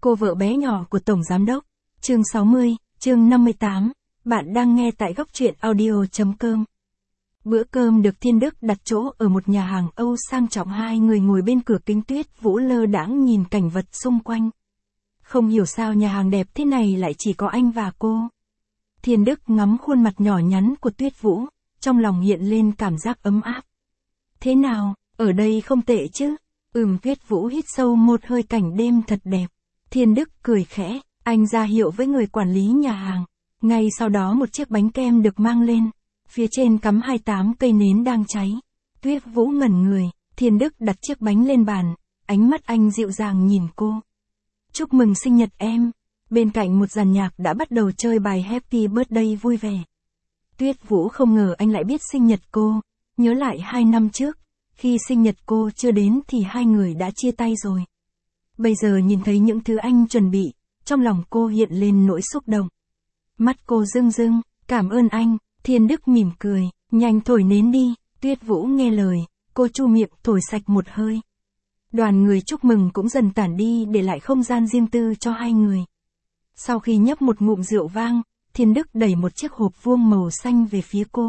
cô vợ bé nhỏ của Tổng Giám Đốc. Chương 60, chương 58, bạn đang nghe tại góc truyện audio.com. Bữa cơm được Thiên Đức đặt chỗ ở một nhà hàng Âu sang trọng, hai người ngồi bên cửa kính, Tuyết Vũ lơ đãng nhìn cảnh vật xung quanh. Không hiểu sao nhà hàng đẹp thế này lại chỉ có anh và cô. Thiên Đức ngắm khuôn mặt nhỏ nhắn của Tuyết Vũ, trong lòng hiện lên cảm giác ấm áp. Thế nào, ở đây không tệ chứ? Tuyết Vũ hít sâu một hơi, cảnh đêm thật đẹp. Thiên Đức cười khẽ, anh ra hiệu với người quản lý nhà hàng. Ngay sau đó một chiếc bánh kem được mang lên. Phía trên cắm 28 cây nến đang cháy. Tuyết Vũ ngẩn người, Thiên Đức đặt chiếc bánh lên bàn, ánh mắt anh dịu dàng nhìn cô. Chúc mừng sinh nhật em. Bên cạnh một dàn nhạc đã bắt đầu chơi bài Happy Birthday vui vẻ. Tuyết Vũ không ngờ anh lại biết sinh nhật cô, nhớ lại 2 năm trước, khi sinh nhật cô chưa đến thì hai người đã chia tay rồi. Bây giờ nhìn thấy những thứ anh chuẩn bị, trong lòng cô hiện lên nỗi xúc động. Mắt cô rưng rưng, cảm ơn anh. Thiên Đức mỉm cười, nhanh thổi nến đi. Tuyết Vũ nghe lời, cô chu miệng thổi sạch một hơi. Đoàn người chúc mừng cũng dần tản đi, để lại không gian riêng tư cho hai người. Sau khi nhấp một ngụm rượu vang, Thiên Đức đẩy một chiếc hộp vuông màu xanh về phía cô.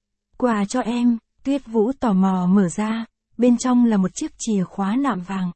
Quà cho em. Tuyết Vũ tò mò mở ra, bên trong là một chiếc chìa khóa nạm vàng.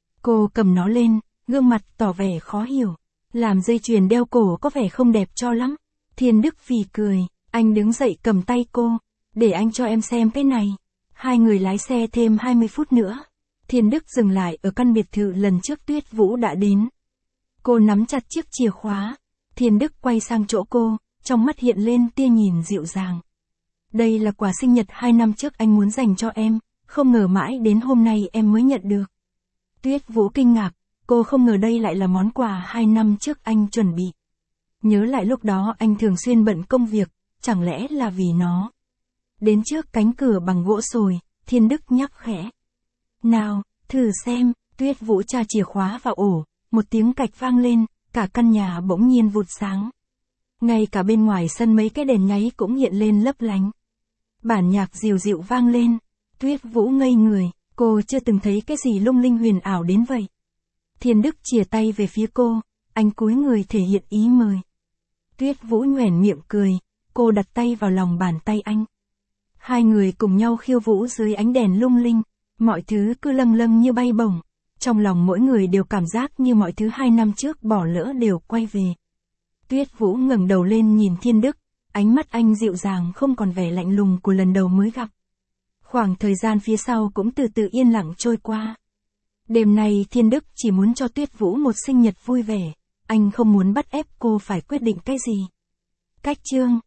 Cô cầm nó lên, gương mặt tỏ vẻ khó hiểu. Làm dây chuyền đeo cổ có vẻ không đẹp cho lắm. Thiên Đức phì cười, anh đứng dậy cầm tay cô, để anh cho em xem cái này. Hai người lái xe thêm 20 phút nữa. Thiên Đức dừng lại ở căn biệt thự lần trước Tuyết Vũ đã đến. Cô nắm chặt chiếc chìa khóa. Thiên Đức quay sang chỗ cô, trong mắt hiện lên tia nhìn dịu dàng. Đây là quà sinh nhật 2 năm trước anh muốn dành cho em, không ngờ mãi đến hôm nay em mới nhận được. Tuyết Vũ kinh ngạc, cô không ngờ đây lại là món quà 2 năm trước anh chuẩn bị. Nhớ lại lúc đó anh thường xuyên bận công việc, chẳng lẽ là vì nó. Đến trước cánh cửa bằng gỗ sồi, Thiên Đức nhắc khẽ. Nào, thử xem. Tuyết Vũ tra chìa khóa vào ổ, một tiếng cạch vang lên, cả căn nhà bỗng nhiên vụt sáng. Ngay cả bên ngoài sân mấy cái đèn nháy cũng hiện lên lấp lánh. Bản nhạc dịu dịu vang lên. Tuyết Vũ ngây người, cô chưa từng thấy cái gì lung linh huyền ảo đến vậy. Thiên Đức chìa tay về phía cô, anh cúi người thể hiện ý mời. Tuyết Vũ nhoẻn miệng cười, cô đặt tay vào lòng bàn tay anh. Hai người cùng nhau khiêu vũ dưới ánh đèn lung linh, mọi thứ cứ lâng lâng như bay bổng. Trong lòng mỗi người đều cảm giác như mọi thứ 2 năm trước bỏ lỡ đều quay về. Tuyết Vũ ngẩng đầu lên nhìn Thiên Đức, ánh mắt anh dịu dàng không còn vẻ lạnh lùng của lần đầu mới gặp. Khoảng thời gian phía sau cũng từ từ yên lặng trôi qua. Đêm nay Thiên Đức chỉ muốn cho Tuyết Vũ một sinh nhật vui vẻ, anh không muốn bắt ép cô phải quyết định cái gì. Cách chương